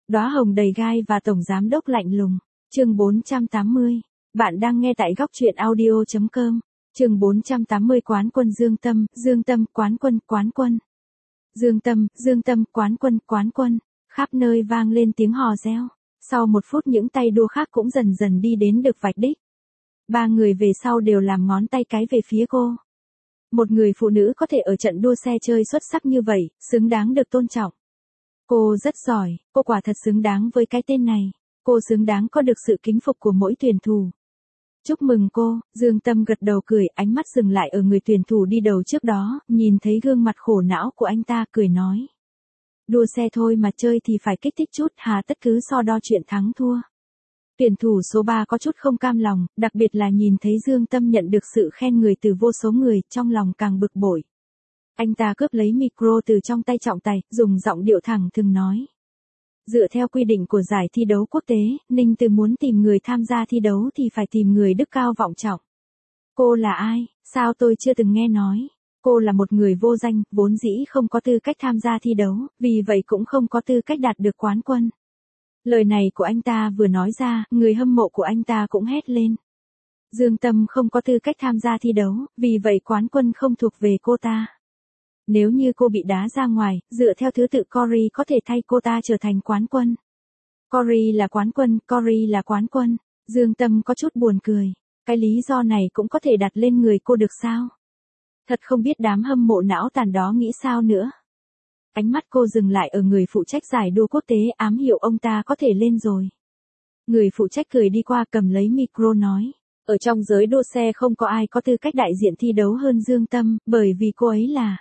Đóa hồng đầy gai và tổng giám đốc lạnh lùng. Chương 480. Bạn đang nghe tại góc truyện audio.com. Chương 480 Quán quân Dương Tâm, quán quân. Dương Tâm, quán quân. Khắp nơi vang lên tiếng hò reo. Sau một phút những tay đua khác cũng dần dần đi đến được vạch đích. Ba người về sau đều làm ngón tay cái về phía cô. Một người phụ nữ có thể ở trận đua xe chơi xuất sắc như vậy, xứng đáng được tôn trọng. Cô rất giỏi, cô quả thật xứng đáng với cái tên này. Cô xứng đáng có được sự kính phục của mỗi tuyển thủ. Chúc mừng cô, Dương Tâm gật đầu cười, ánh mắt dừng lại ở người tuyển thủ đi đầu trước đó, nhìn thấy gương mặt khổ não của anh ta cười nói. Đua xe thôi mà chơi thì phải kích thích chút, hà tất cứ so đo chuyện thắng thua. Tuyển thủ số 3 có chút không cam lòng, đặc biệt là nhìn thấy Dương Tâm nhận được sự khen người từ vô số người, trong lòng càng bực bội. Anh ta cướp lấy micro từ trong tay trọng tài, dùng giọng điệu thẳng thừng nói. Dựa theo quy định của giải thi đấu quốc tế, Ninh Từ muốn tìm người tham gia thi đấu thì phải tìm người đức cao vọng trọng. Cô là ai, sao tôi chưa từng nghe nói? Cô là một người vô danh, vốn dĩ không có tư cách tham gia thi đấu, vì vậy cũng không có tư cách đạt được quán quân. Lời này của anh ta vừa nói ra, người hâm mộ của anh ta cũng hét lên. Dương Tâm không có tư cách tham gia thi đấu, vì vậy quán quân không thuộc về cô ta. Nếu như cô bị đá ra ngoài, dựa theo thứ tự Cory có thể thay cô ta trở thành quán quân. Cory là quán quân. Dương Tâm có chút buồn cười. Cái lý do này cũng có thể đặt lên người cô được sao? Thật không biết đám hâm mộ não tàn đó nghĩ sao nữa. Ánh mắt cô dừng lại ở người phụ trách giải đua quốc tế, ám hiệu ông ta có thể lên rồi. Người phụ trách cười đi qua cầm lấy micro nói. Ở trong giới đua xe không có ai có tư cách đại diện thi đấu hơn Dương Tâm, bởi vì cô ấy là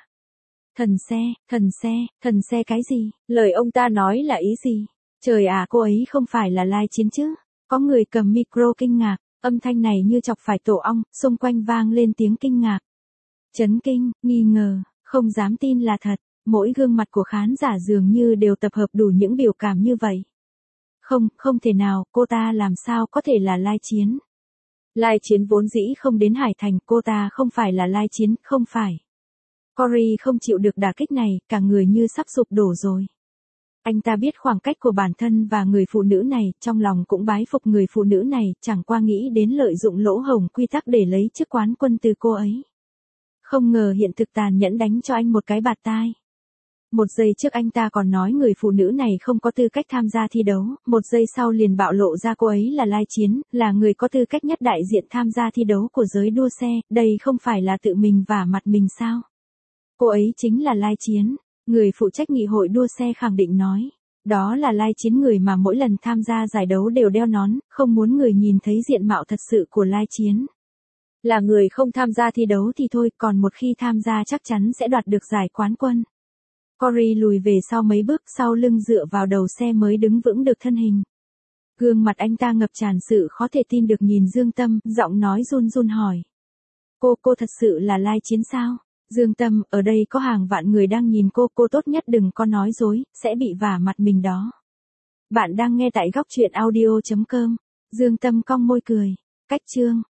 thần xe cái gì? Lời ông ta nói là ý gì? Trời à, cô ấy không phải là Lai Chiến chứ? Có người cầm micro kinh ngạc, âm thanh này như chọc phải tổ ong, xung quanh vang lên tiếng kinh ngạc. Chấn kinh, nghi ngờ, không dám tin là thật, mỗi gương mặt của khán giả dường như đều tập hợp đủ những biểu cảm như vậy. Không thể nào, cô ta làm sao có thể là Lai Chiến? Lai Chiến vốn dĩ không đến Hải Thành, cô ta không phải là Lai Chiến, không phải. Cory không chịu được đả kích này, cả người như sắp sụp đổ rồi. Anh ta biết khoảng cách của bản thân và người phụ nữ này, trong lòng cũng bái phục người phụ nữ này, chẳng qua nghĩ đến lợi dụng lỗ hổng quy tắc để lấy chức quán quân từ cô ấy. Không ngờ hiện thực tàn nhẫn đánh cho anh một cái bạt tai. Một giây trước anh ta còn nói người phụ nữ này không có tư cách tham gia thi đấu, một giây sau liền bạo lộ ra cô ấy là Lai Chiến, là người có tư cách nhất đại diện tham gia thi đấu của giới đua xe, đây không phải là tự mình vả mặt mình sao? Cô ấy chính là Lai Chiến, người phụ trách nghị hội đua xe khẳng định nói. Đó là Lai Chiến, người mà mỗi lần tham gia giải đấu đều đeo nón, không muốn người nhìn thấy diện mạo thật sự của Lai Chiến. Là người không tham gia thi đấu thì thôi, còn một khi tham gia chắc chắn sẽ đoạt được giải quán quân. Cory lùi về sau mấy bước, sau lưng dựa vào đầu xe mới đứng vững được thân hình. Gương mặt anh ta ngập tràn sự khó thể tin được nhìn Dương Tâm, giọng nói run run hỏi. Cô thật sự là Lai Chiến sao? Dương Tâm, ở đây có hàng vạn người đang nhìn cô tốt nhất đừng có nói dối, sẽ bị vả mặt mình đó. Bạn đang nghe tại góc truyện audio.com. Dương Tâm cong môi cười. Cách chương.